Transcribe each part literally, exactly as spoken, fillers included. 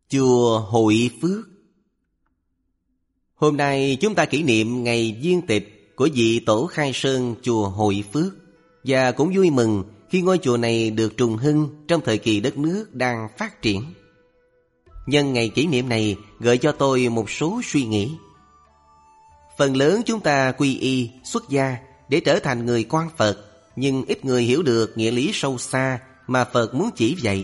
Chùa Hội Phước. Hôm nay chúng ta kỷ niệm ngày viên tịch của vị tổ khai sơn chùa Hội Phước, và cũng vui mừng khi ngôi chùa này được trùng hưng trong thời kỳ đất nước đang phát triển. Nhân ngày kỷ niệm này gợi cho tôi một số suy nghĩ. Phần lớn chúng ta quy y, xuất gia để trở thành người con Phật, nhưng ít người hiểu được nghĩa lý sâu xa mà Phật muốn chỉ dạy.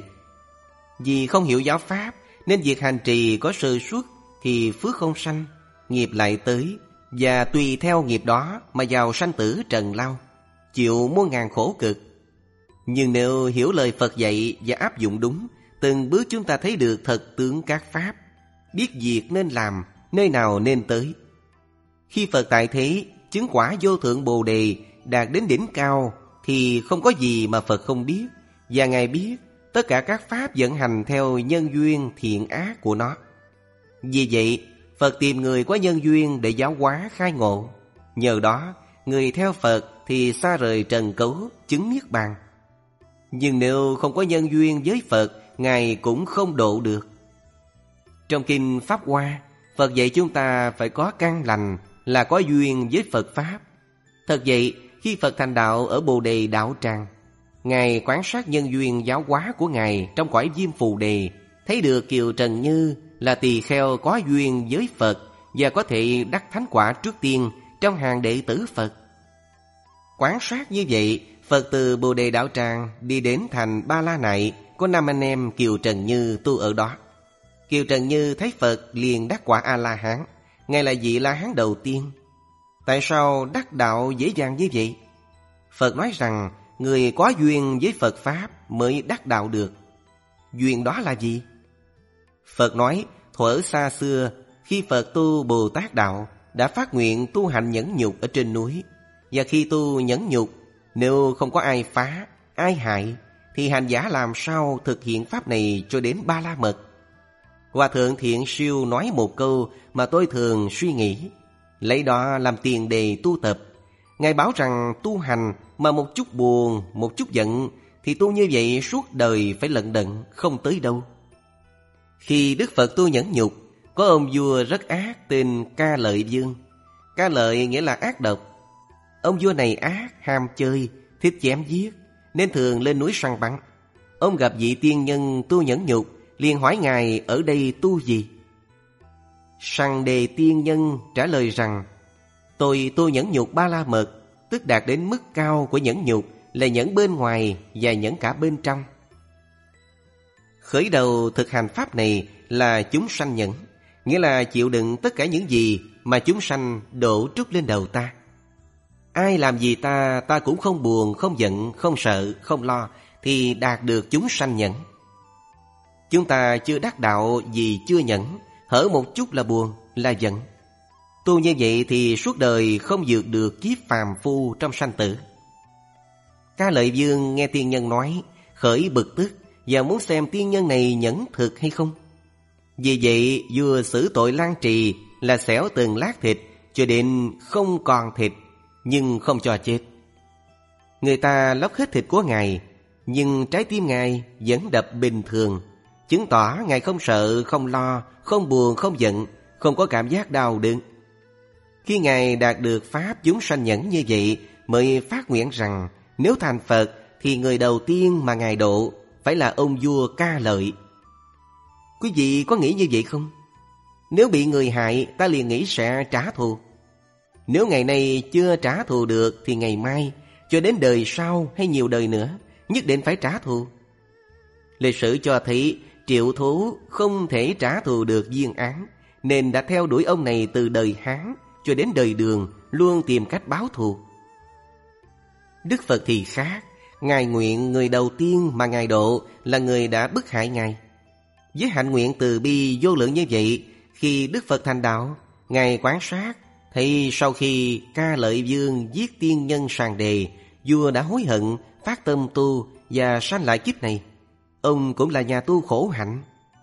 Vì không hiểu giáo pháp nên việc hành trì có sơ suất thì phước không sanh, nghiệp lại tới, và tùy theo nghiệp đó mà vào sanh tử trần lao, chịu muôn ngàn khổ cực. Nhưng nếu hiểu lời Phật dạy và áp dụng đúng, từng bước chúng ta thấy được thật tướng các pháp, biết việc nên làm, nơi nào nên tới. Khi Phật tại thế chứng quả vô thượng Bồ Đề đạt đến đỉnh cao thì không có gì mà Phật không biết, và Ngài biết tất cả các pháp vận hành theo nhân duyên thiện ác của nó. Vì vậy, Phật tìm người có nhân duyên để giáo hóa khai ngộ. Nhờ đó, người theo Phật thì xa rời trần cấu, chứng niết bàn. Nhưng nếu không có nhân duyên với Phật, Ngài cũng không độ được. Trong Kinh Pháp Hoa, Phật dạy chúng ta phải có căn lành là có duyên với Phật Pháp. Thật vậy, khi Phật thành đạo ở Bồ Đề Đạo Tràng, Ngài quan sát nhân duyên giáo hóa của Ngài trong cõi Diêm Phù Đề, thấy được Kiều Trần Như là tỳ kheo có duyên với Phật và có thể đắc thánh quả trước tiên trong hàng đệ tử Phật. Quan sát như vậy, Phật từ Bồ Đề Đạo Tràng đi đến thành Ba La Nại, có năm anh em Kiều Trần Như tu ở đó. Kiều Trần Như thấy Phật liền đắc quả A-la-hán. Ngài là vị La-hán đầu tiên. Tại sao đắc đạo dễ dàng như vậy? Phật nói rằng người có duyên với Phật Pháp mới đắc đạo được. Duyên đó là gì? Phật nói, thuở xa xưa, khi Phật tu Bồ Tát Đạo, đã phát nguyện tu hành nhẫn nhục ở trên núi. Và khi tu nhẫn nhục, nếu không có ai phá, ai hại, thì hành giả làm sao thực hiện Pháp này cho đến Ba La Mật? Hòa Thượng Thiện Siêu nói một câu mà tôi thường suy nghĩ, lấy đó làm tiền đề tu tập. Ngài bảo rằng tu hành mà một chút buồn, một chút giận, thì tu như vậy suốt đời phải lận đận, không tới đâu. Khi Đức Phật tu nhẫn nhục, có ông vua rất ác tên Ca Lợi Vương. Ca Lợi nghĩa là ác độc. Ông vua này ác, ham chơi, thích chém giết, nên thường lên núi săn bắn. Ông gặp vị tiên nhân tu nhẫn nhục, liền hỏi Ngài ở đây tu gì. Sằng Đề tiên nhân trả lời rằng, tôi tu nhẫn nhục Ba La Mật, tức đạt đến mức cao của nhẫn nhục là nhẫn bên ngoài và nhẫn cả bên trong. Khởi đầu thực hành Pháp này là chúng sanh nhẫn, nghĩa là chịu đựng tất cả những gì mà chúng sanh đổ trút lên đầu ta. Ai làm gì ta, ta cũng không buồn, không giận, không sợ, không lo, thì đạt được chúng sanh nhẫn. Chúng ta chưa đắc đạo vì chưa nhẫn, hở một chút là buồn, là giận. Tu như vậy thì suốt đời không vượt được kiếp phàm phu trong sanh tử. Ca Lợi Vương nghe tiên nhân nói, khởi bực tức và muốn xem tiên nhân này nhẫn thực hay không. Vì vậy vua xử tội Lan Trì là xẻo từng lát thịt cho đến không còn thịt, nhưng không cho chết. Người ta lóc hết thịt của Ngài, nhưng trái tim Ngài vẫn đập bình thường, chứng tỏ Ngài không sợ, không lo, không buồn, không giận, không có cảm giác đau đớn. Khi Ngài đạt được Pháp chúng sanh nhẫn như vậy, mới phát nguyện rằng nếu thành Phật thì người đầu tiên mà Ngài độ phải là ông vua Ca Lợi. Quý vị có nghĩ như vậy không? Nếu bị người hại, ta liền nghĩ sẽ trả thù. Nếu ngày nay chưa trả thù được thì ngày mai, cho đến đời sau hay nhiều đời nữa, nhất định phải trả thù. Lịch sử cho thấy Triệu Thú không thể trả thù được Viên Án, nên đã theo đuổi ông này từ đời Hán cho đến đời Đường, luôn tìm cách báo thù. Đức Phật thì khác. Ngài nguyện người đầu tiên mà Ngài độ là người đã bức hại Ngài. Với hạnh nguyện từ bi vô lượng như vậy, khi Đức Phật thành đạo, Ngài quan sát thấy sau khi Ca Lợi Vương giết tiên nhân Sàng Đề, vua đã hối hận, phát tâm tu và sanh lại kiếp này. Ông cũng là nhà tu khổ hạnh.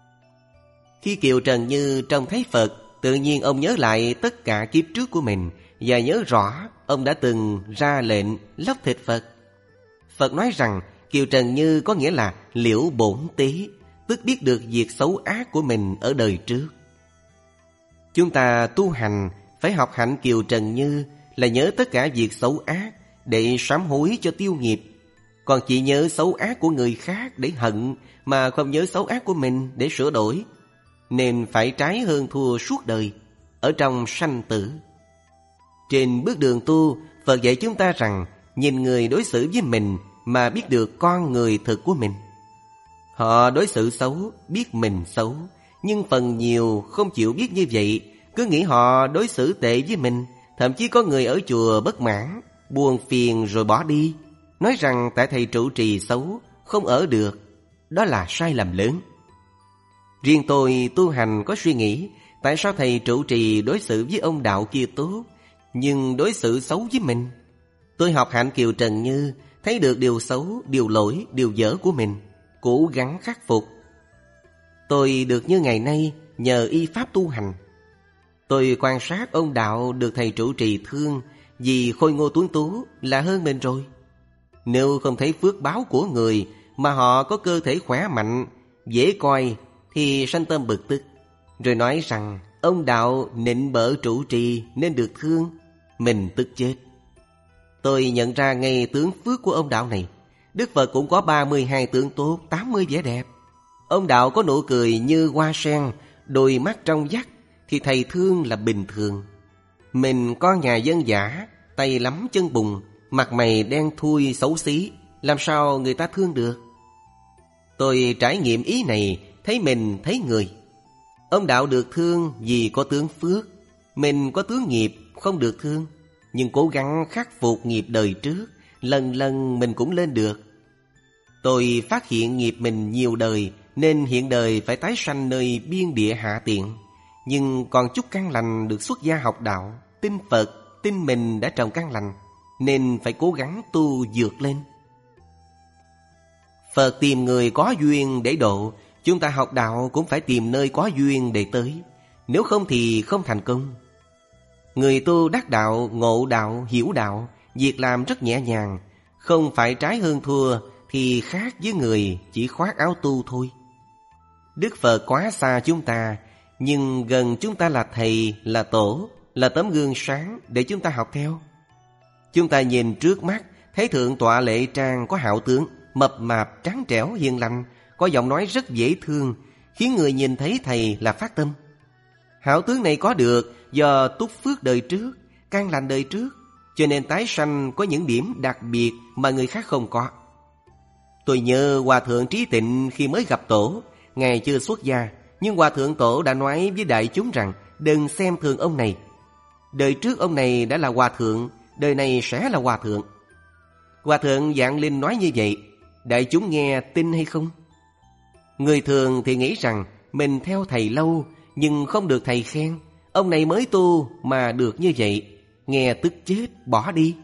Khi Kiều Trần Như trông thấy Phật, tự nhiên ông nhớ lại tất cả kiếp trước của mình và nhớ rõ ông đã từng ra lệnh lóc thịt Phật. Phật nói rằng Kiều Trần Như có nghĩa là liễu bổn tế, tức biết được việc xấu ác của mình ở đời trước. Chúng ta tu hành phải học hạnh Kiều Trần Như là nhớ tất cả việc xấu ác để sám hối cho tiêu nghiệp. Còn chỉ nhớ xấu ác của người khác để hận, mà không nhớ xấu ác của mình để sửa đổi, nên phải trái hơn thua suốt đời ở trong sanh tử. Trên bước đường tu, Phật dạy chúng ta rằng nhìn người đối xử với mình mà biết được con người thực của mình. Họ đối xử xấu, biết mình xấu, nhưng phần nhiều không chịu biết như vậy, cứ nghĩ họ đối xử tệ với mình. Thậm chí có người ở chùa bất mãn, buồn phiền rồi bỏ đi, nói rằng tại thầy trụ trì xấu, không ở được. Đó là sai lầm lớn. Riêng tôi tu hành có suy nghĩ, tại sao thầy trụ trì đối xử với ông đạo kia tốt, nhưng đối xử xấu với mình? Tôi học hạnh Kiều Trần Như, thấy được điều xấu, điều lỗi, điều dở của mình, cố gắng khắc phục. Tôi được như ngày nay nhờ y pháp tu hành. Tôi quan sát ông đạo được thầy trụ trì thương, vì khôi ngô tuấn tú là hơn mình rồi. Nếu không thấy phước báo của người mà họ có cơ thể khỏe mạnh, dễ coi, thì sanh tâm bực tức, rồi nói rằng ông đạo nịnh bợ trụ trì nên được thương. Mình tức chết. Tôi nhận ra ngay tướng phước của ông đạo này. Đức Phật cũng có ba mươi hai tướng tốt, tám mươi vẻ đẹp. Ông đạo có nụ cười như hoa sen, đôi mắt trong vắt, thì thầy thương là bình thường. Mình con nhà dân dã, tay lắm chân bùn, mặt mày đen thui xấu xí, làm sao người ta thương được? Tôi trải nghiệm ý này, thấy mình thấy người. Ông đạo được thương vì có tướng phước, mình có tướng nghiệp không được thương, nhưng cố gắng khắc phục nghiệp đời trước, lần lần mình cũng lên được. Tôi phát hiện nghiệp mình nhiều đời, nên hiện đời phải tái sanh nơi biên địa hạ tiện. Nhưng còn chút căn lành được xuất gia học đạo, tin Phật, tin mình đã trồng căn lành, nên phải cố gắng tu vượt lên. Phật tìm người có duyên để độ, chúng ta học đạo cũng phải tìm nơi có duyên để tới. Nếu không thì không thành công. Người tu đắc đạo, ngộ đạo, hiểu đạo, việc làm rất nhẹ nhàng, không phải trái hơn thua, thì khác với người chỉ khoác áo tu thôi. Đức Phật quá xa chúng ta, nhưng gần chúng ta là thầy, là tổ, là tấm gương sáng để chúng ta học theo. Chúng ta nhìn trước mắt, thấy Thượng tọa Lệ Trang có hảo tướng, mập mạp, trắng trẻo, hiền lành, có giọng nói rất dễ thương, khiến người nhìn thấy thầy là phát tâm. Hảo tướng này có được do túc phước đời trước, căn lành đời trước, cho nên tái sanh có những điểm đặc biệt mà người khác không có. Tôi nhớ Hòa Thượng Trí Tịnh khi mới gặp tổ, Ngài chưa xuất gia, nhưng Hòa Thượng Tổ đã nói với đại chúng rằng đừng xem thường ông này. Đời trước ông này đã là Hòa Thượng, đời này sẽ là Hòa Thượng. Hòa Thượng Vạn Linh nói như vậy, đại chúng nghe tin hay không? Người thường thì nghĩ rằng mình theo thầy lâu, nhưng không được thầy khen. Ông này mới tu mà được như vậy, nghe tức chết, bỏ đi.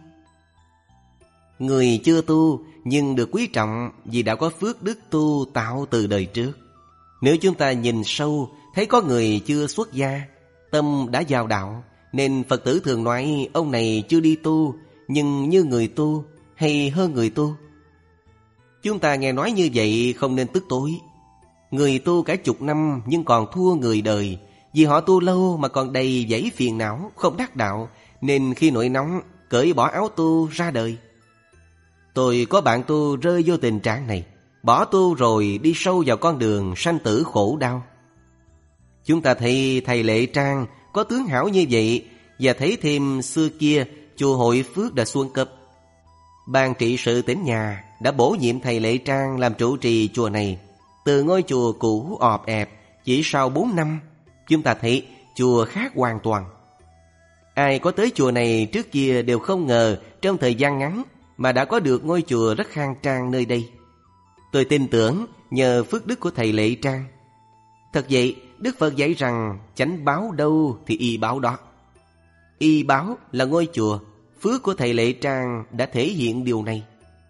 Người chưa tu nhưng được quý trọng vì đã có phước đức tu tạo từ đời trước. Nếu chúng ta nhìn sâu, thấy có người chưa xuất gia, tâm đã vào đạo, nên Phật tử thường nói ông này chưa đi tu, nhưng như người tu hay hơn người tu. Chúng ta nghe nói như vậy không nên tức tối. Người tu cả chục năm nhưng còn thua người đời, vì họ tu lâu mà còn đầy dẫy phiền não, không đắc đạo, nên khi nổi nóng cởi bỏ áo tu ra đời. Tôi có bạn tu rơi vô tình trạng này, bỏ tu rồi đi sâu vào con đường sanh tử khổ đau. Chúng ta thấy thầy Lệ Trang có tướng hảo như vậy, và thấy thêm xưa kia chùa Hội Phước đã xuân cấp. Ban trị sự tỉnh nhà đã bổ nhiệm thầy Lệ Trang làm trụ trì chùa này. Từ ngôi chùa cũ ọp ẹp, chỉ sau bốn năm, chúng ta thấy chùa khác hoàn toàn. Ai có tới chùa này trước kia đều không ngờ trong thời gian ngắn mà đã có được ngôi chùa rất khang trang nơi đây. Tôi tin tưởng nhờ phước đức của thầy Lệ Trang. Thật vậy, Đức Phật dạy rằng chánh báo đâu thì y báo đó. Y báo là ngôi chùa, phước của thầy Lệ Trang đã thể hiện điều này.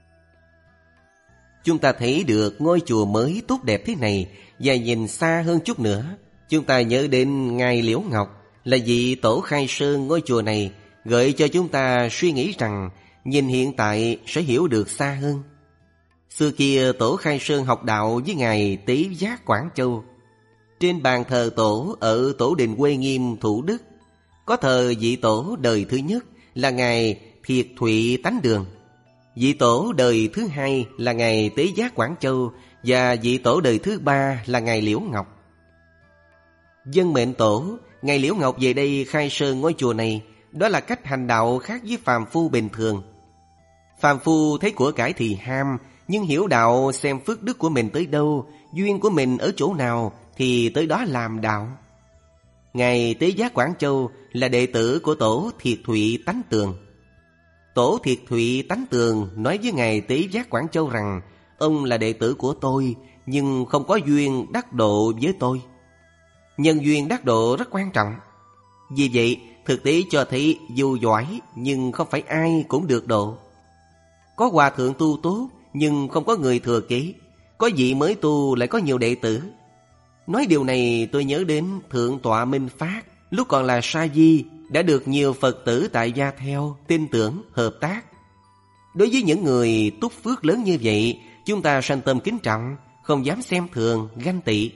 Chúng ta thấy được ngôi chùa mới tốt đẹp thế này, và nhìn xa hơn chút nữa, chúng ta nhớ đến Ngài Liễu Ngọc là vị tổ khai sơn ngôi chùa này, gợi cho chúng ta suy nghĩ rằng nhìn hiện tại sẽ hiểu được xa hơn. Xưa kia tổ Khai Sơn học đạo với ngài Tế Giác Quảng Châu. Trên bàn thờ tổ ở Tổ đình Uê Nghiêm, Thủ Đức, có thờ vị tổ đời thứ nhất là ngài Thiệt Thụy Tánh Đường, vị tổ đời thứ hai là ngài Tế Giác Quảng Châu, và vị tổ đời thứ ba là ngài Liễu Ngọc. Dân mệnh tổ, ngài Liễu Ngọc về đây khai sơn ngôi chùa này, đó là cách hành đạo khác với phàm phu bình thường. Phàm phu thấy của cải thì ham, nhưng hiểu đạo xem phước đức của mình tới đâu, duyên của mình ở chỗ nào thì tới đó làm đạo. Ngài Tế Giác Quảng Châu là đệ tử của tổ Thiệt Thụy Tánh Tường. Tổ Thiệt Thụy Tánh Tường nói với ngài Tế Giác Quảng Châu rằng ông là đệ tử của tôi, nhưng không có duyên đắc độ với tôi. Nhân duyên đắc độ rất quan trọng. Vì vậy, thực tế cho thấy dù giỏi nhưng không phải ai cũng được độ. Có hòa thượng tu tốt nhưng không có người thừa kế, có vị mới tu lại có nhiều đệ tử. Nói điều này tôi nhớ đến Thượng tọa Minh Phát, lúc còn là sa di đã được nhiều Phật tử tại gia theo, tin tưởng, hợp tác. Đối với những người túc phước lớn như vậy, chúng ta sanh tâm kính trọng, không dám xem thường, ganh tị.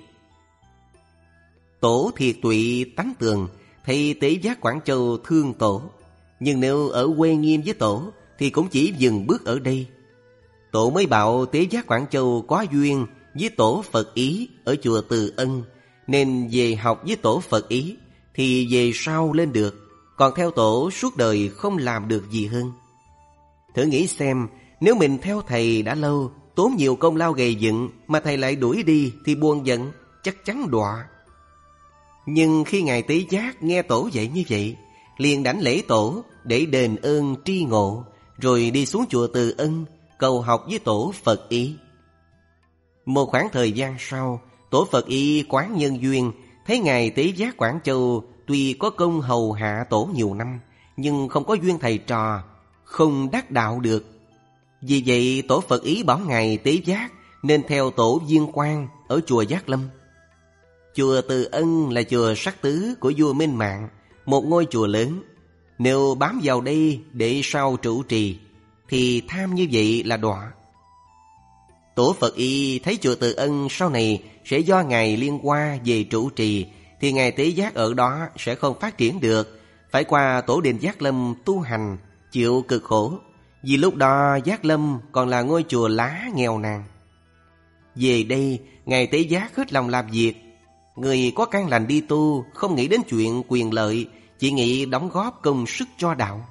Tổ Thiệt Thụy Tánh Tường thấy Tế Giác Quảng Châu thương tổ, nhưng nếu ở Uê Nghiêm với tổ thì cũng chỉ dừng bước ở đây. Tổ mới bảo Tế Giác Quảng Châu có duyên với tổ Phật Ý ở chùa Từ Ân, nên về học với tổ Phật Ý thì về sau lên được, còn theo tổ suốt đời không làm được gì hơn. Thử nghĩ xem, nếu mình theo thầy đã lâu, tốn nhiều công lao gầy dựng mà thầy lại đuổi đi thì buồn giận, chắc chắn đọa. Nhưng khi ngài Tế Giác nghe tổ dạy như vậy, liền đảnh lễ tổ để đền ơn tri ngộ, rồi đi xuống chùa Từ Ân cầu học với tổ Phật Ý. Một khoảng thời gian sau, tổ Phật Ý quán nhân duyên, thấy ngài Tế Giác Quảng Châu tuy có công hầu hạ tổ nhiều năm, nhưng không có duyên thầy trò, không đắc đạo được. Vì vậy tổ Phật Ý bảo ngài Tế Giác nên theo tổ Viên Quang ở chùa Giác Lâm. Chùa Từ Ân là chùa sắc tứ của vua Minh Mạng, một ngôi chùa lớn. Nếu bám vào đây để sau trụ trì thì tham như vậy là đọa. Tổ Phật Ý thấy chùa Từ Ân sau này sẽ do ngài Liên Hoa về trụ trì, thì ngài Tế Giác ở đó sẽ không phát triển được, phải qua tổ đình Giác Lâm tu hành, chịu cực khổ. Vì lúc đó Giác Lâm còn là ngôi chùa lá nghèo nàn. Về đây, ngài Tế Giác hết lòng làm việc. Người có căn lành đi tu, không nghĩ đến chuyện quyền lợi, chỉ nghĩ đóng góp công sức cho đạo.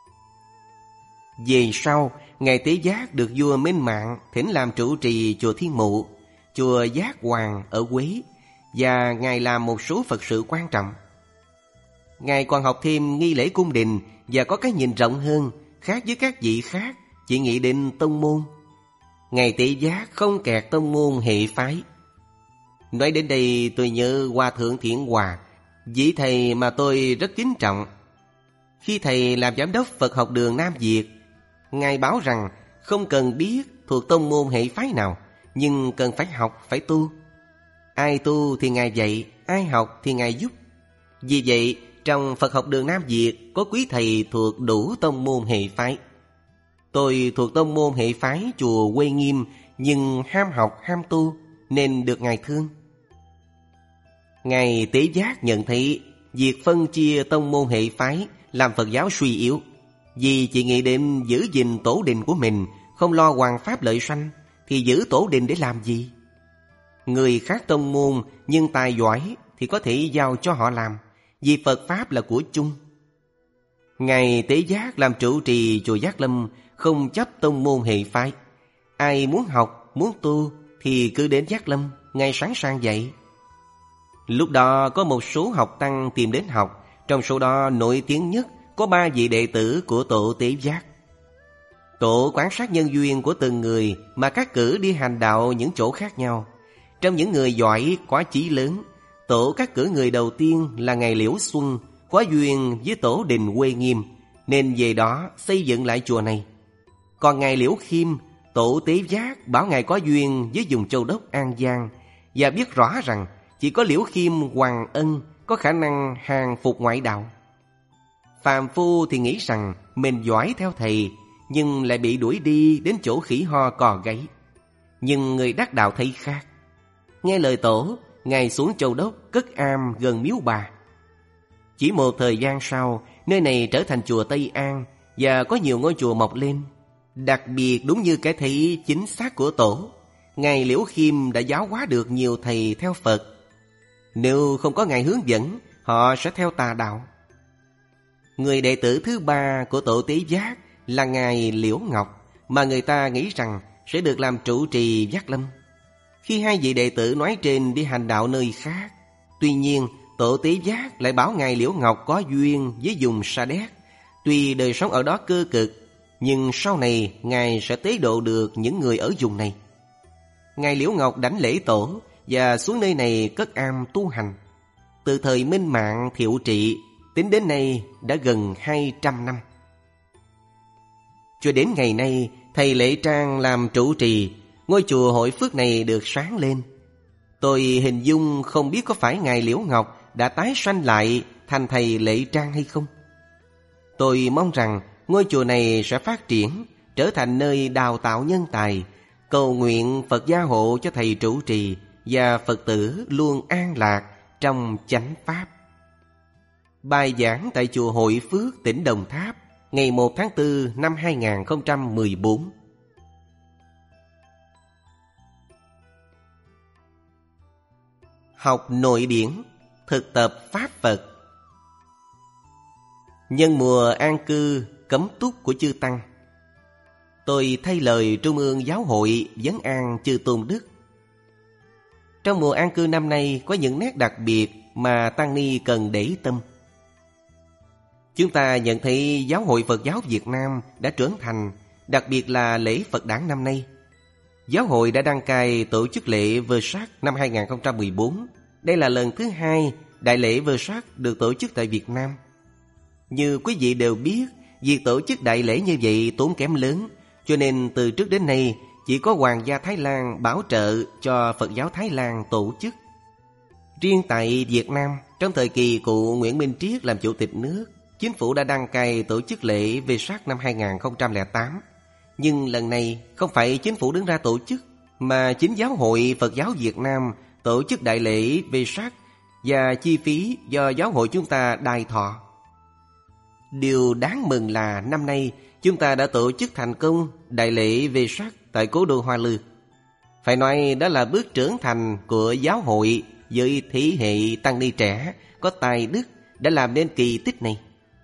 Về sau, ngài Tế Giác được vua Minh Mạng thỉnh làm trụ trì chùa Thiên Mụ, chùa Giác Hoàng ở Quế, và ngài làm một số Phật sự quan trọng. Ngài còn học thêm nghi lễ cung đình và có cái nhìn rộng hơn, khác với các vị khác, chỉ nghĩ đến tông môn. Ngài Tế Giác không kẹt tông môn hệ phái. Nói đến đây tôi nhớ Hòa Thượng Thiện Hòa, vị thầy mà tôi rất kính trọng. Khi thầy làm giám đốc Phật học đường Nam Việt, ngài bảo rằng không cần biết thuộc tông môn hệ phái nào, nhưng cần phải học, phải tu. Ai tu thì ngài dạy, ai học thì ngài giúp. Vì vậy, trong Phật học đường Nam Việt có quý thầy thuộc đủ tông môn hệ phái. Tôi thuộc tông môn hệ phái chùa Uê Nghiêm, nhưng ham học ham tu nên được ngài thương. Ngài Tế Giác nhận thấy việc phân chia tông môn hệ phái làm Phật giáo suy yếu, vì chỉ nghĩ đến giữ gìn tổ đình của mình, không lo hoằng pháp lợi sanh, thì giữ tổ đình để làm gì? Người khác tông môn nhưng tài giỏi thì có thể giao cho họ làm, vì Phật Pháp là của chung. Ngài Tế Giác làm trụ trì chùa Giác Lâm, không chấp tông môn hệ phái. Ai muốn học, muốn tu thì cứ đến Giác Lâm, ngài sẵn sàng dạy. Lúc đó có một số học tăng tìm đến học, trong số đó nổi tiếng nhất có ba vị đệ tử của tổ Tế Giác. Tổ quan sát nhân duyên của từng người mà cắt cử đi hành đạo những chỗ khác nhau. Trong những người giỏi có chí lớn, tổ cắt cử người đầu tiên là ngài Liễu Xuân, có duyên với tổ đình Uê Nghiêm, nên về đó xây dựng lại chùa này. Còn ngài Liễu Khiêm, tổ Tế Giác bảo ngài có duyên với vùng Châu Đốc An Giang, và biết rõ rằng chỉ có Liễu Khiêm Hoàng Ân có khả năng hàng phục ngoại đạo. Phàm phu thì nghĩ rằng mình giỏi theo thầy, nhưng lại bị đuổi đi đến chỗ khỉ ho cò gáy. Nhưng người đắc đạo thấy khác. Nghe lời tổ, Ngài xuống Châu Đốc cất am gần miếu bà. Chỉ một thời gian sau, nơi này trở thành chùa Tây An và có nhiều ngôi chùa mọc lên. Đặc biệt đúng như cái thấy chính xác của tổ, Ngài Liễu Khiêm đã giáo hóa được nhiều thầy theo Phật. Nếu không có Ngài hướng dẫn, họ sẽ theo tà đạo. Người đệ tử thứ ba của tổ Tế Giác là Ngài Liễu Ngọc, mà người ta nghĩ rằng sẽ được làm trụ trì Giác Lâm. Khi hai vị đệ tử nói trên đi hành đạo nơi khác, tuy nhiên tổ Tế Giác lại bảo Ngài Liễu Ngọc có duyên với vùng Sa Đéc. Tuy đời sống ở đó cơ cực, nhưng sau này Ngài sẽ tế độ được những người ở vùng này. Ngài Liễu Ngọc đảnh lễ tổ và xuống nơi này cất am tu hành. Từ thời Minh Mạng Thiệu Trị tính đến nay đã gần hai trăm năm. Cho đến ngày nay, thầy Lệ Trang làm trụ trì, ngôi chùa Hội Phước này được sáng lên. Tôi hình dung không biết có phải Ngài Liễu Ngọc đã tái sanh lại thành thầy Lệ Trang hay không. Tôi mong rằng ngôi chùa này sẽ phát triển, trở thành nơi đào tạo nhân tài, cầu nguyện Phật gia hộ cho thầy trụ trì và Phật tử luôn an lạc trong chánh pháp. Bài giảng tại chùa Hội Phước, tỉnh Đồng Tháp, ngày một tháng tư năm hai nghìn không trăm mười bốn. Học nội điển, thực tập Pháp Phật. Nhân mùa an cư cấm túc của chư Tăng, tôi thay lời Trung ương Giáo hội vấn an chư Tôn Đức. Trong mùa an cư năm nay có những nét đặc biệt mà Tăng ni cần để tâm. Chúng ta nhận thấy Giáo hội Phật giáo Việt Nam đã trưởng thành, đặc biệt là lễ Phật đản năm nay. Giáo hội đã đăng cai tổ chức lễ Vơ-sát năm hai nghìn không trăm mười bốn. Đây là lần thứ hai đại lễ Vơ-sát được tổ chức tại Việt Nam. Như quý vị đều biết, việc tổ chức đại lễ như vậy tốn kém lớn, cho nên từ trước đến nay chỉ có Hoàng gia Thái Lan bảo trợ cho Phật giáo Thái Lan tổ chức. Riêng tại Việt Nam, trong thời kỳ cụ Nguyễn Minh Triết làm chủ tịch nước, chính phủ đã đăng cai tổ chức lễ Vê-sát năm hai nghìn không trăm lẻ tám. Nhưng lần này không phải chính phủ đứng ra tổ chức, mà chính Giáo hội Phật giáo Việt Nam tổ chức đại lễ Vê-sát và chi phí do giáo hội chúng ta đài thọ. Điều đáng mừng là năm nay chúng ta đã tổ chức thành công đại lễ Vê-sát tại cố đô Hoa Lư. Phải nói đó là bước trưởng thành của giáo hội với thế hệ tăng ni trẻ có tài đức đã làm nên kỳ tích này.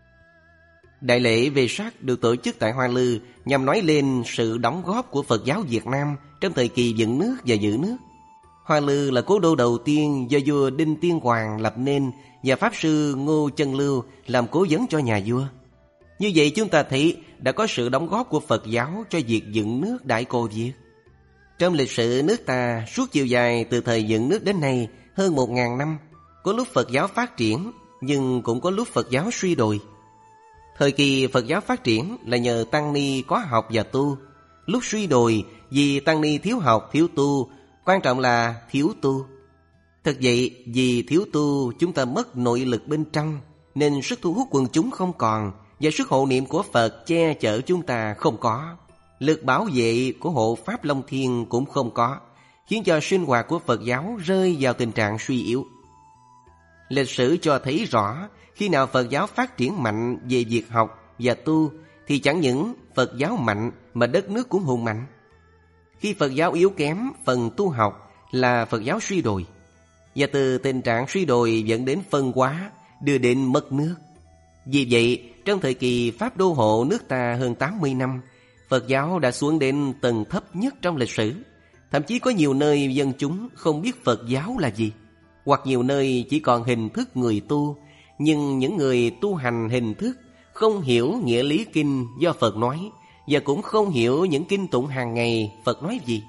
Đại lễ Vê-sát được tổ chức tại Hoa Lư nhằm nói lên sự đóng góp của Phật giáo Việt Nam trong thời kỳ dựng nước và giữ nước. Hoa Lư là cố đô đầu tiên do vua Đinh Tiên Hoàng lập nên và Pháp sư Ngô Chân Lưu làm cố vấn cho nhà vua. Như vậy chúng ta thấy đã có sự đóng góp của Phật giáo cho việc dựng nước Đại Cô Việt. Trong lịch sử nước ta, suốt chiều dài từ thời dựng nước đến nay hơn một ngàn năm, có lúc Phật giáo phát triển, nhưng cũng có lúc Phật giáo suy đồi. Thời kỳ Phật giáo phát triển là nhờ tăng ni có học và tu. Lúc suy đồi vì tăng ni thiếu học, thiếu tu, quan trọng là thiếu tu. Thật vậy, vì thiếu tu chúng ta mất nội lực bên trong, nên sức thu hút quần chúng không còn, và sức hộ niệm của Phật che chở chúng ta không có. Lực bảo vệ của hộ Pháp Long Thiên cũng không có, khiến cho sinh hoạt của Phật giáo rơi vào tình trạng suy yếu. Lịch sử cho thấy rõ, khi nào Phật giáo phát triển mạnh về việc học và tu, thì chẳng những Phật giáo mạnh mà đất nước cũng hùng mạnh. Khi Phật giáo yếu kém phần tu học là Phật giáo suy đồi, và từ tình trạng suy đồi dẫn đến phân hóa, đưa đến mất nước. Vì vậy, trong thời kỳ Pháp đô hộ nước ta hơn tám mươi năm, Phật giáo đã xuống đến tầng thấp nhất trong lịch sử. Thậm chí có nhiều nơi dân chúng không biết Phật giáo là gì, hoặc nhiều nơi chỉ còn hình thức người tu, nhưng những người tu hành hình thức không hiểu nghĩa lý kinh do Phật nói, và cũng không hiểu những kinh tụng hàng ngày Phật nói gì.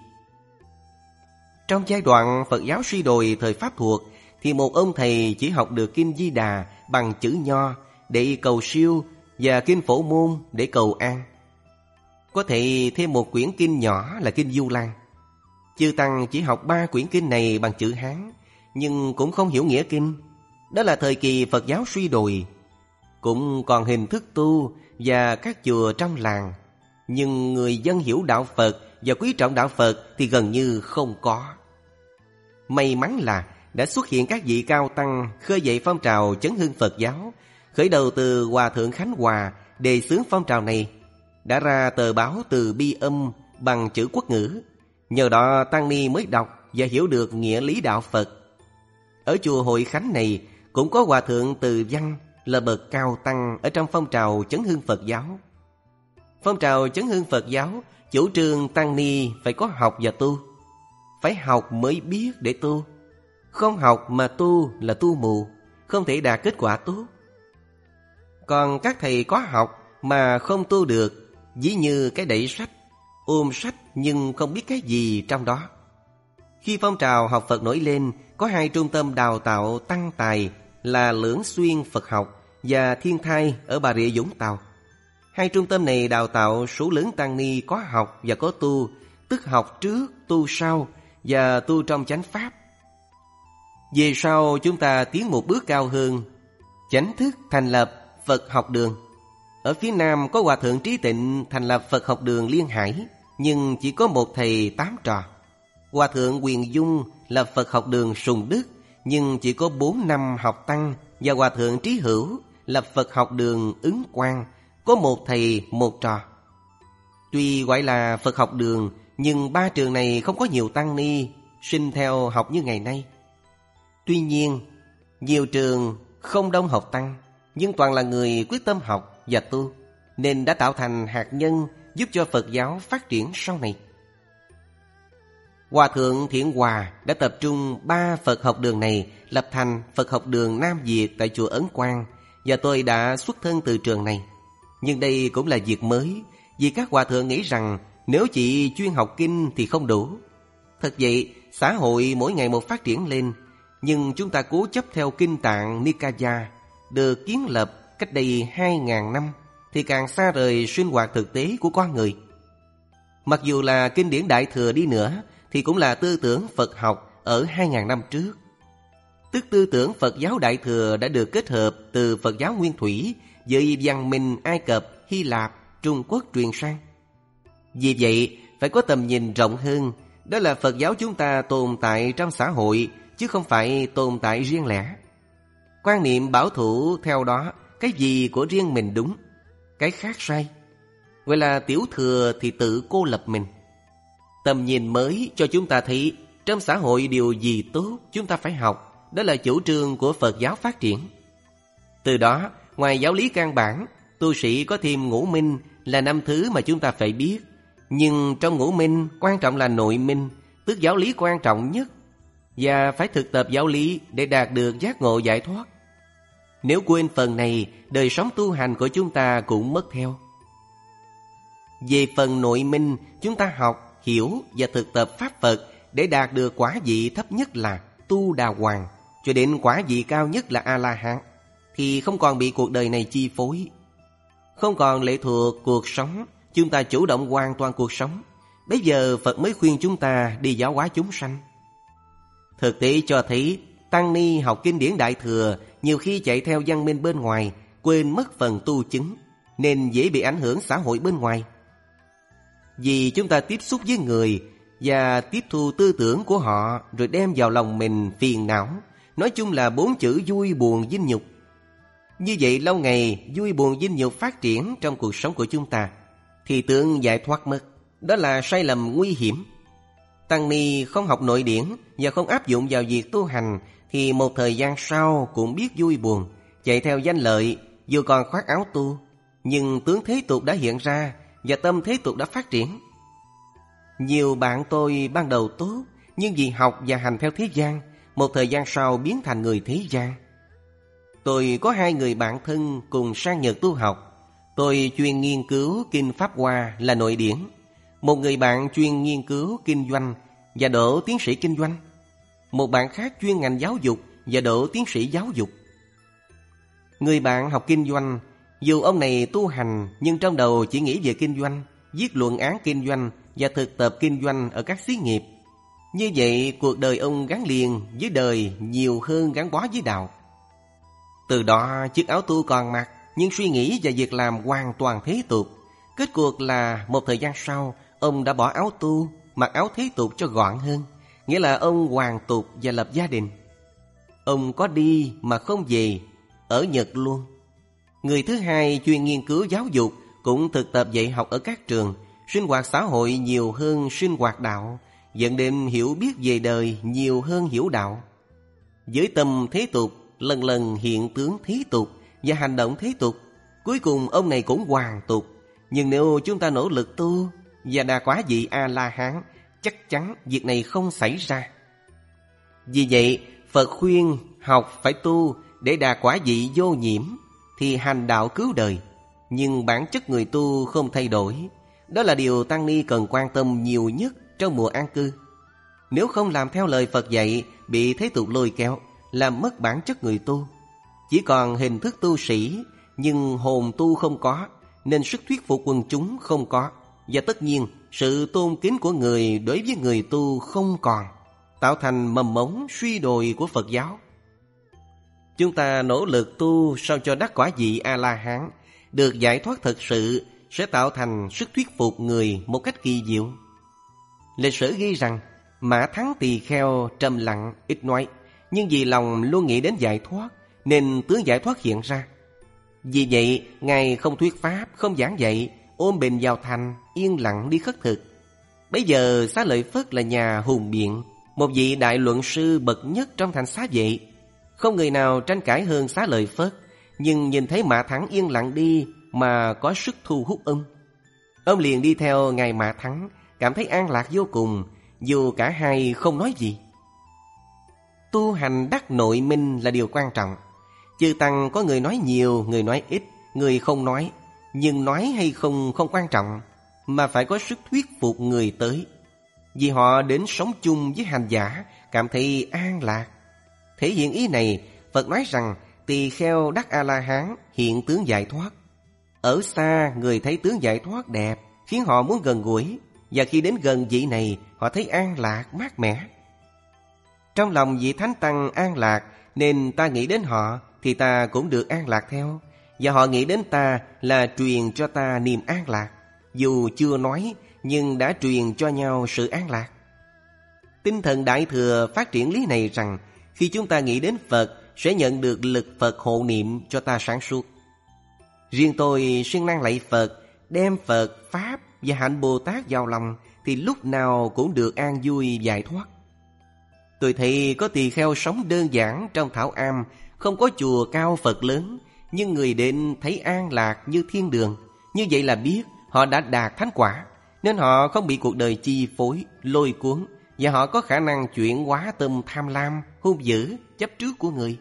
Trong giai đoạn Phật giáo suy đồi thời Pháp thuộc, thì một ông thầy chỉ học được kinh Di Đà bằng chữ nho để cầu siêu và kinh Phổ Môn để cầu an. Có thể thêm một quyển kinh nhỏ là kinh Du Lan. Chư Tăng chỉ học ba quyển kinh này bằng chữ Hán, nhưng cũng không hiểu nghĩa kinh. Đó là thời kỳ Phật giáo suy đồi. Cũng còn hình thức tu và các chùa trong làng, nhưng người dân hiểu đạo Phật và quý trọng đạo Phật thì gần như không có. May mắn là đã xuất hiện các vị cao tăng khơi dậy phong trào chấn hưng Phật giáo. Khởi đầu từ Hòa Thượng Khánh Hòa đề xướng phong trào này, đã ra tờ báo Từ Bi Âm bằng chữ quốc ngữ. Nhờ đó tăng ni mới đọc và hiểu được nghĩa lý đạo Phật. Ở chùa Hội Khánh này cũng có Hòa Thượng Từ Văn là bậc cao tăng ở trong phong trào chấn hưng Phật giáo. Phong trào chấn hưng Phật giáo chủ trương tăng ni phải có học và tu. Phải học mới biết để tu. Không học mà tu là tu mù, không thể đạt kết quả tốt. Còn các thầy có học mà không tu được, ví như cái đẩy sách, ôm sách nhưng không biết cái gì trong đó. Khi phong trào học Phật nổi lên, có hai trung tâm đào tạo tăng tài là Lưỡng Xuyên Phật học và Thiên Thai ở Bà Rịa Vũng Tàu. Hai trung tâm này đào tạo số lớn tăng ni có học và có tu, tức học trước, tu sau và tu trong chánh pháp. Về sau chúng ta tiến một bước cao hơn, chánh thức thành lập Phật học đường. Ở phía Nam có Hòa Thượng Trí Tịnh thành lập Phật học đường Liên Hải, nhưng chỉ có một thầy tám trò. Hòa Thượng Quyền Dung là Phật học đường Sùng Đức, nhưng chỉ có bốn năm học tăng. Và Hòa Thượng Trí Hữu là Phật học đường Ứng Quang, có một thầy một trò. Tuy gọi là Phật học đường, nhưng ba trường này không có nhiều tăng ni sinh theo học như ngày nay. Tuy nhiên, nhiều trường không đông học tăng, nhưng toàn là người quyết tâm học và tu, nên đã tạo thành hạt nhân giúp cho Phật giáo phát triển sau này. Hòa Thượng Thiện Hòa đã tập trung ba Phật học đường này lập thành Phật học đường Nam Việt tại chùa Ấn Quang, và tôi đã xuất thân từ trường này. Nhưng đây cũng là việc mới, vì các hòa thượng nghĩ rằng nếu chỉ chuyên học kinh thì không đủ. Thật vậy, xã hội mỗi ngày một phát triển lên, nhưng chúng ta cố chấp theo kinh Tạng Nikaya được kiến lập cách đây hai ngàn năm thì càng xa rời sinh hoạt thực tế của con người. Mặc dù là kinh điển Đại Thừa đi nữa thì cũng là tư tưởng Phật học ở hai ngàn năm trước. Tức tư tưởng Phật giáo Đại Thừa đã được kết hợp từ Phật giáo Nguyên Thủy với văn minh Ai Cập, Hy Lạp, Trung Quốc truyền sang. Vì vậy, phải có tầm nhìn rộng hơn, đó là Phật giáo chúng ta tồn tại trong xã hội, chứ không phải tồn tại riêng lẻ. Quan niệm bảo thủ theo đó, cái gì của riêng mình đúng, cái khác sai. Gọi là tiểu thừa thì tự cô lập mình. Tầm nhìn mới cho chúng ta thấy trong xã hội điều gì tốt chúng ta phải học, đó là chủ trương của Phật giáo phát triển. Từ đó, ngoài giáo lý căn bản, tu sĩ có thêm ngũ minh là năm thứ mà chúng ta phải biết. Nhưng trong ngũ minh, quan trọng là nội minh, tức giáo lý quan trọng nhất, và phải thực tập giáo lý để đạt được giác ngộ giải thoát. Nếu quên phần này, đời sống tu hành của chúng ta cũng mất theo. Về phần nội minh, chúng ta học, hiểu và thực tập pháp Phật để đạt được quả vị thấp nhất là Tu Đà Hoàng, cho đến quả vị cao nhất là A-la-hán, thì không còn bị cuộc đời này chi phối. Không còn lệ thuộc cuộc sống, chúng ta chủ động hoàn toàn cuộc sống. Bây giờ Phật mới khuyên chúng ta đi giáo hóa chúng sanh. Thực tế cho thấy, tăng ni học kinh điển Đại Thừa nhiều khi chạy theo văn minh bên ngoài, quên mất phần tu chứng, nên dễ bị ảnh hưởng xã hội bên ngoài. Vì chúng ta tiếp xúc với người và tiếp thu tư tưởng của họ rồi đem vào lòng mình phiền não. Nói chung là bốn chữ vui buồn vinh nhục. Như vậy lâu ngày vui buồn vinh nhục phát triển trong cuộc sống của chúng ta thì tưởng giải thoát mất. Đó là sai lầm nguy hiểm. Tăng ni không học nội điển và không áp dụng vào việc tu hành thì một thời gian sau cũng biết vui buồn, chạy theo danh lợi, dù còn khoác áo tu, nhưng tướng thế tục đã hiện ra và tâm thế tục đã phát triển. Nhiều bạn tôi ban đầu tốt, nhưng vì học và hành theo thế gian, một thời gian sau biến thành người thế gian. Tôi có hai người bạn thân cùng sang Nhật tu học. Tôi chuyên nghiên cứu Kinh Pháp Hoa là nội điển. Một người bạn chuyên nghiên cứu Kinh Doanh và đỗ tiến sĩ Kinh Doanh. Một bạn khác chuyên ngành giáo dục và đỗ tiến sĩ giáo dục. Người bạn học Kinh Doanh, dù ông này tu hành nhưng trong đầu chỉ nghĩ về kinh doanh, viết luận án kinh doanh và thực tập kinh doanh ở các xí nghiệp. Như vậy cuộc đời ông gắn liền với đời nhiều hơn gắn bó với đạo. Từ đó chiếc áo tu còn mặc, nhưng suy nghĩ và việc làm hoàn toàn thế tục. Kết cuộc là một thời gian sau, ông đã bỏ áo tu, mặc áo thế tục cho gọn hơn, nghĩa là ông hoàn tục và lập gia đình. Ông có đi mà không về, ở Nhật luôn. Người thứ hai chuyên nghiên cứu giáo dục, cũng thực tập dạy học ở các trường, sinh hoạt xã hội nhiều hơn sinh hoạt đạo, dẫn đến hiểu biết về đời nhiều hơn hiểu đạo. Với tâm thế tục, lần lần hiện tướng thế tục và hành động thế tục, cuối cùng ông này cũng hoàn tục. Nhưng nếu chúng ta nỗ lực tu và đà quả vị A-la-hán, chắc chắn việc này không xảy ra. Vì vậy, Phật khuyên học phải tu để đà quả vị vô nhiễm, thì hành đạo cứu đời. Nhưng bản chất người tu không thay đổi. Đó là điều tăng ni cần quan tâm nhiều nhất trong mùa an cư. Nếu không làm theo lời Phật dạy, bị thế tục lôi kéo, làm mất bản chất người tu. Chỉ còn hình thức tu sĩ, nhưng hồn tu không có, nên sức thuyết phục quần chúng không có. Và tất nhiên, sự tôn kính của người đối với người tu không còn, tạo thành mầm mống suy đồi của Phật giáo. Chúng ta nỗ lực tu sao cho đắc quả vị A-la-hán, được giải thoát thật sự, sẽ tạo thành sức thuyết phục người một cách kỳ diệu. Lịch sử ghi rằng Mã Thắng tỳ kheo trầm lặng ít nói, nhưng vì lòng luôn nghĩ đến giải thoát, nên tướng giải thoát hiện ra. Vì vậy, Ngài không thuyết pháp, không giảng dạy, ôm bình vào thành, yên lặng đi khất thực. Bây giờ Xá Lợi Phất là nhà hùng biện, một vị đại luận sư bậc nhất trong thành Xá Vệ. Không người nào tranh cãi hơn Xá Lợi Phất, nhưng nhìn thấy Mã Thắng yên lặng đi mà có sức thu hút ông. Ông liền đi theo Ngài Mã Thắng, cảm thấy an lạc vô cùng, dù cả hai không nói gì. Tu hành đắc nội minh là điều quan trọng. Chư tăng có người nói nhiều, người nói ít, người không nói. Nhưng nói hay không không quan trọng, mà phải có sức thuyết phục người tới. Vì họ đến sống chung với hành giả, cảm thấy an lạc. Thể hiện ý này, Phật nói rằng tỳ kheo đắc A-la-hán hiện tướng giải thoát. Ở xa người thấy tướng giải thoát đẹp, khiến họ muốn gần gũi. Và khi đến gần vị này, họ thấy an lạc, mát mẻ. Trong lòng vị thánh tăng an lạc, nên ta nghĩ đến họ thì ta cũng được an lạc theo. Và họ nghĩ đến ta là truyền cho ta niềm an lạc. Dù chưa nói, nhưng đã truyền cho nhau sự an lạc. Tinh thần Đại Thừa phát triển lý này rằng, khi chúng ta nghĩ đến Phật, sẽ nhận được lực Phật hộ niệm cho ta sáng suốt. Riêng tôi siêng năng lạy Phật, đem Phật, Pháp và hạnh Bồ Tát vào lòng, thì lúc nào cũng được an vui giải thoát. Tôi thấy có tỳ kheo sống đơn giản trong thảo am, không có chùa cao Phật lớn, nhưng người đến thấy an lạc như thiên đường. Như vậy là biết họ đã đạt thánh quả, nên họ không bị cuộc đời chi phối, lôi cuốn, và họ có khả năng chuyển hóa tâm tham lam, hung dữ, chấp trước của người.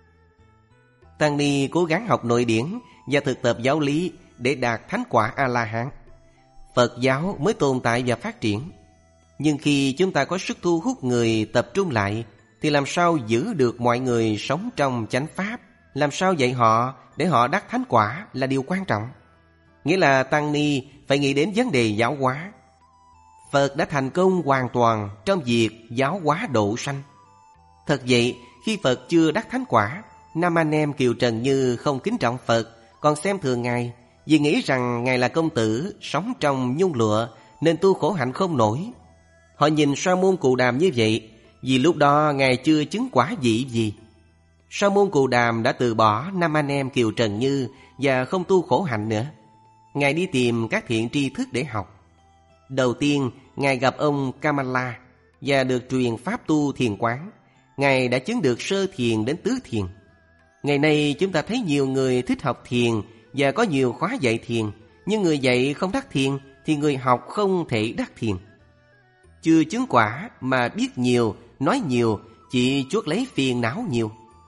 Tăng ni cố gắng học nội điển và thực tập giáo lý để đạt thánh quả A-la-hán. Phật giáo mới tồn tại và phát triển. Nhưng khi chúng ta có sức thu hút người tập trung lại, thì làm sao giữ được mọi người sống trong chánh pháp, làm sao dạy họ để họ đắc thánh quả là điều quan trọng. Nghĩa là tăng ni phải nghĩ đến vấn đề giáo hóa. Phật đã thành công hoàn toàn trong việc giáo hóa độ sanh. Thật vậy, khi Phật chưa đắc thánh quả, nam anh em Kiều Trần Như không kính trọng Phật, còn xem thường Ngài, vì nghĩ rằng Ngài là công tử sống trong nhung lụa nên tu khổ hạnh không nổi. Họ nhìn Sa môn Cù Đàm như vậy, vì lúc đó Ngài chưa chứng quả vị gì. Sa môn Cù Đàm đã từ bỏ năm anh em Kiều Trần Như và không tu khổ hạnh nữa. Ngài đi tìm các thiện tri thức để học. Đầu tiên, Ngài gặp ông Kamala và được truyền pháp tu thiền quán. Ngài đã chứng được sơ thiền đến tứ thiền. Ngày nay chúng ta thấy nhiều người thích học thiền và có nhiều khóa dạy thiền, nhưng người dạy không đắc thiền thì người học không thể đắc thiền. Chưa chứng quả mà biết nhiều, nói nhiều, chỉ chuốc lấy phiền não nhiều.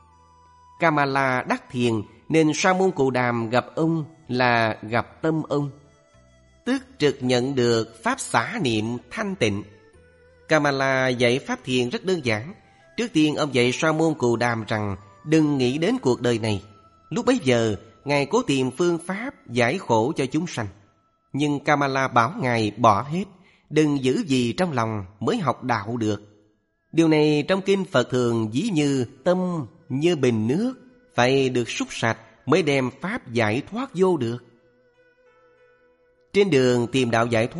Kamala đắc thiền nên Sa môn Cù Đàm gặp ông là gặp tâm ông, tức trực nhận được pháp xả niệm thanh tịnh. Kamala dạy pháp thiền rất đơn giản. Trước tiên ông dạy Sa môn Cù Đàm rằng đừng nghĩ đến cuộc đời này. Lúc bấy giờ Ngài cố tìm phương pháp giải khổ cho chúng sanh, nhưng Kamala bảo Ngài bỏ hết, đừng giữ gì trong lòng mới học đạo được. Điều này trong kinh Phật thường ví như tâm như bình nước, phải được súc sạch mới đem pháp giải thoát vô được. Trên đường tìm đạo giải thoát,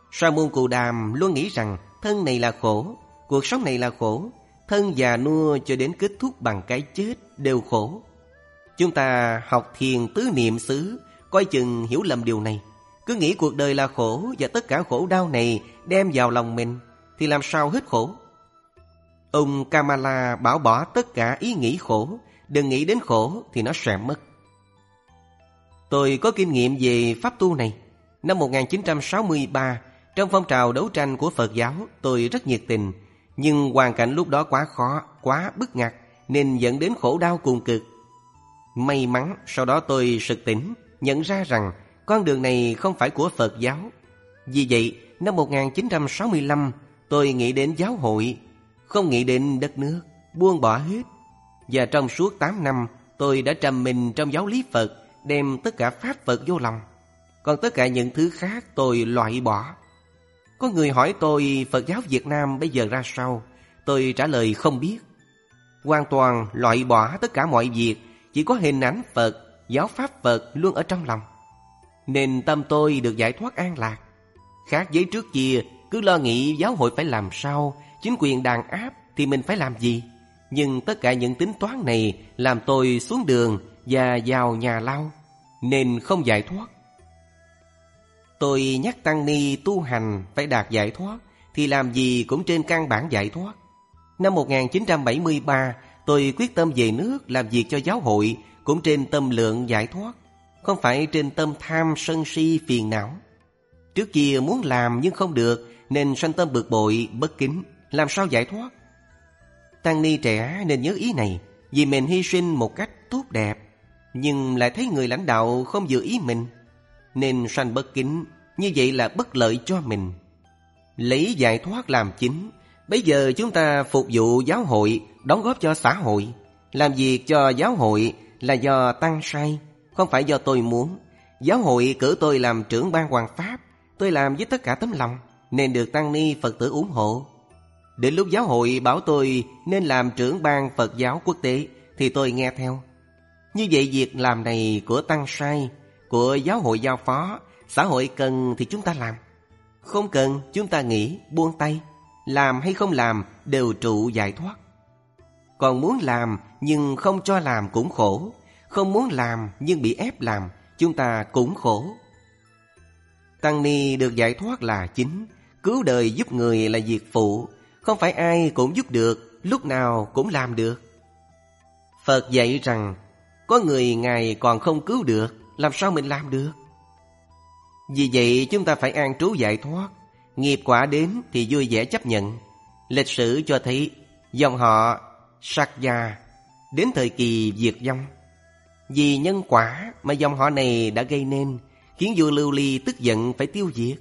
Sa môn Cù Đàm luôn nghĩ rằng thân này là khổ, cuộc sống này là khổ, thân già nua cho đến kết thúc bằng cái chết đều khổ. Chúng ta học thiền tứ niệm xứ, coi chừng hiểu lầm điều này. Cứ nghĩ cuộc đời là khổ và tất cả khổ đau này đem vào lòng mình thì làm sao hết khổ. Ông Kamala bảo bỏ tất cả ý nghĩ khổ, đừng nghĩ đến khổ thì nó sẽ mất. Tôi có kinh nghiệm về pháp tu này. Năm một nghìn chín trăm sáu mươi ba, trong phong trào đấu tranh của Phật giáo, tôi rất nhiệt tình. Nhưng hoàn cảnh lúc đó quá khó, quá bức ngặt, nên dẫn đến khổ đau cùng cực. May mắn sau đó tôi sực tỉnh, nhận ra rằng con đường này không phải của Phật giáo. Vì vậy, năm một nghìn chín trăm sáu mươi lăm, tôi nghĩ đến giáo hội, không nghĩ đến đất nước, buông bỏ hết. Và trong suốt tám năm, tôi đã trầm mình trong giáo lý Phật, đem tất cả pháp Phật vô lòng. Còn tất cả những thứ khác tôi loại bỏ. Có người hỏi tôi Phật giáo Việt Nam bây giờ ra sao? Tôi trả lời không biết. Hoàn toàn loại bỏ tất cả mọi việc, chỉ có hình ảnh Phật, giáo pháp Phật luôn ở trong lòng. Nên tâm tôi được giải thoát an lạc. Khác với trước kia, cứ lo nghĩ giáo hội phải làm sao, chính quyền đàn áp thì mình phải làm gì. Nhưng tất cả những tính toán này làm tôi xuống đường và vào nhà lao, nên không giải thoát. Tôi nhắc tăng ni tu hành phải đạt giải thoát, thì làm gì cũng trên căn bản giải thoát. Năm một nghìn chín trăm bảy mươi ba, tôi quyết tâm về nước làm việc cho giáo hội, cũng trên tâm lượng giải thoát, không phải trên tâm tham sân si phiền não. Trước kia muốn làm nhưng không được, nên sanh tâm bực bội, bất kính, làm sao giải thoát? Tăng ni trẻ nên nhớ ý này, vì mình hy sinh một cách tốt đẹp, nhưng lại thấy người lãnh đạo không vừa ý mình, nên sanh bất kính, như vậy là bất lợi cho mình. Lấy giải thoát làm chính. Bây giờ chúng ta phục vụ giáo hội, đóng góp cho xã hội. Làm việc cho giáo hội là do tăng sai, không phải do tôi muốn. Giáo hội cử tôi làm trưởng ban hoàng pháp, tôi làm với tất cả tấm lòng, nên được tăng ni Phật tử ủng hộ. Đến lúc giáo hội bảo tôi nên làm trưởng ban Phật giáo quốc tế, thì tôi nghe theo. Như vậy việc làm này của tăng sai, của giáo hội giao phó, xã hội cần thì chúng ta làm, không cần chúng ta nghĩ buông tay. Làm hay không làm đều trụ giải thoát. Còn muốn làm nhưng không cho làm cũng khổ, không muốn làm nhưng bị ép làm, chúng ta cũng khổ. Tăng ni được giải thoát là chính, cứu đời giúp người là việc phụ, không phải ai cũng giúp được, lúc nào cũng làm được. Phật dạy rằng có người Ngài còn không cứu được, làm sao mình làm được? Vì vậy chúng ta phải an trú giải thoát. Nghiệp quả đến thì vui vẻ chấp nhận. Lịch sử cho thấy dòng họ Sắc Gia đến thời kỳ diệt vong. Vì nhân quả mà dòng họ này đã gây nên, khiến vua Lưu Ly tức giận phải tiêu diệt.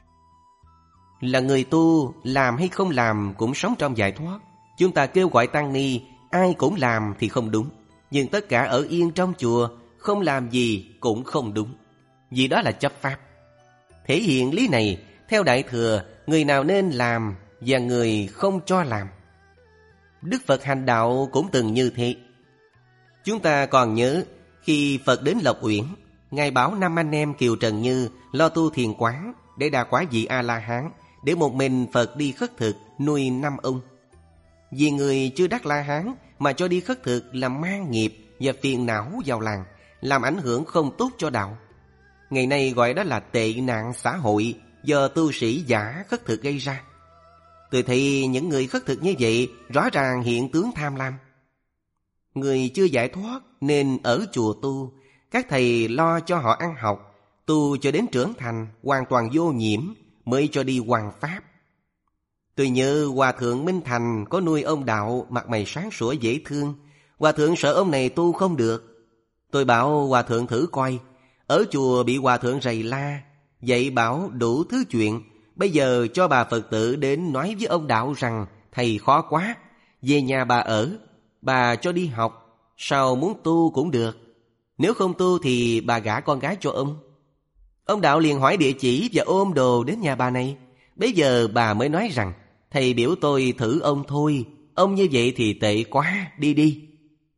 Là người tu, làm hay không làm cũng sống trong giải thoát. Chúng ta kêu gọi tăng ni, ai cũng làm thì không đúng. Nhưng tất cả ở yên trong chùa, không làm gì cũng không đúng, vì đó là chấp pháp. Thể hiện lý này, theo Đại Thừa, người nào nên làm và người không cho làm. Đức Phật hành đạo cũng từng như thế. Chúng ta còn nhớ khi Phật đến Lộc Uyển, Ngài bảo năm anh em Kiều Trần Như lo tu thiền quán để đà quả vị A-la-hán, để một mình Phật đi khất thực nuôi năm ông. Vì người chưa đắc La-hán mà cho đi khất thực là mang nghiệp và phiền não vào làng, làm ảnh hưởng không tốt cho đạo. Ngày nay gọi đó là tệ nạn xã hội do tu sĩ giả khất thực gây ra. Tôi thấy những người khất thực như vậy rõ ràng hiện tướng tham lam. Người chưa giải thoát nên ở chùa tu, các thầy lo cho họ ăn học, tu cho đến trưởng thành hoàn toàn vô nhiễm mới cho đi hoằng pháp. Tôi nhớ Hòa Thượng Minh Thành có nuôi ông đạo mặt mày sáng sủa dễ thương. Hòa Thượng sợ ông này tu không được. Tôi bảo Hòa Thượng thử coi. Ở chùa bị Hòa Thượng rầy la, dạy bảo đủ thứ chuyện. Bây giờ cho bà Phật tử đến nói với ông đạo rằng thầy khó quá, về nhà bà ở, bà cho đi học, sao muốn tu cũng được. Nếu không tu thì bà gả con gái cho ông. Ông đạo liền hỏi địa chỉ và ôm đồ đến nhà bà này. Bây giờ bà mới nói rằng thầy biểu tôi thử ông thôi, ông như vậy thì tệ quá, đi đi.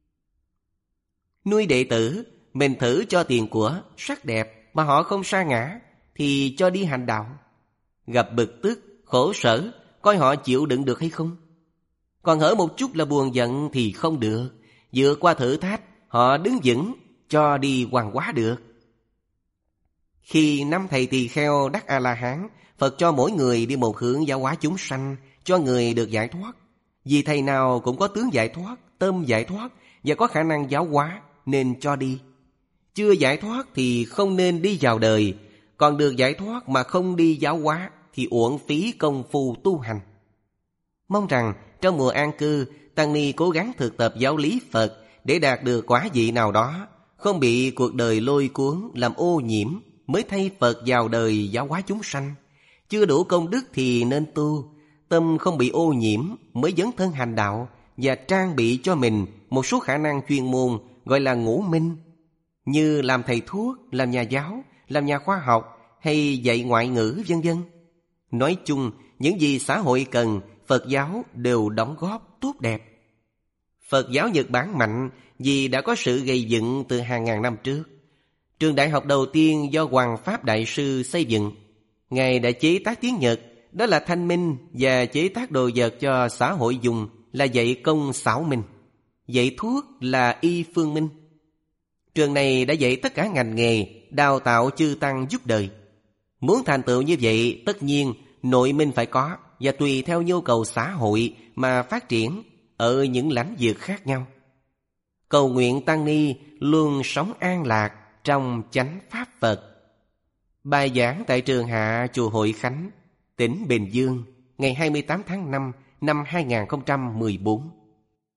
Nuôi đệ tử, mình thử cho tiền của, sắc đẹp mà họ không sa ngã thì cho đi hành đạo. gặp bực tức, khổ sở, coi họ chịu đựng được hay không. Còn hở một chút là buồn giận thì không được. Vượt qua thử thách, họ đứng vững, cho đi hoàng hóa được. Khi năm thầy tỳ kheo đắc A-la-hán, Phật cho mỗi người đi một hướng giáo hóa chúng sanh, cho người được giải thoát. Vì thầy nào cũng có tướng giải thoát, tâm giải thoát và có khả năng giáo hóa nên cho đi. Chưa giải thoát thì không nên đi vào đời, còn được giải thoát mà không đi giáo hóa thì uổng phí công phu tu hành. Mong rằng trong mùa an cư, tăng ni cố gắng thực tập giáo lý Phật để đạt được quả vị nào đó, không bị cuộc đời lôi cuốn làm ô nhiễm, mới thay Phật vào đời giáo hóa chúng sanh. Chưa đủ công đức thì nên tu, tâm không bị ô nhiễm mới dấn thân hành đạo và trang bị cho mình một số khả năng chuyên môn gọi là ngũ minh, như làm thầy thuốc, làm nhà giáo, làm nhà khoa học hay dạy ngoại ngữ vân vân. Nói chung, những gì xã hội cần, Phật giáo đều đóng góp tốt đẹp. Phật giáo Nhật Bản mạnh vì đã có sự gây dựng từ hàng ngàn năm trước. Trường đại học đầu tiên do Hoàng Pháp Đại Sư xây dựng. Ngài đã chế tác tiếng Nhật, đó là thanh minh, và chế tác đồ vật cho xã hội dùng là dạy công xảo minh, dạy thuốc là y phương minh. Trường này đã dạy tất cả ngành nghề, đào tạo chư tăng giúp đời. Muốn thành tựu như vậy, tất nhiên nội minh phải có, và tùy theo nhu cầu xã hội mà phát triển ở những lãnh vực khác nhau. Cầu nguyện tăng ni luôn sống an lạc trong chánh pháp Phật. Bài giảng tại trường Hạ chùa Hội Khánh, tỉnh Bình Dương, ngày hai mươi tám tháng năm năm hai nghìn không trăm mười bốn.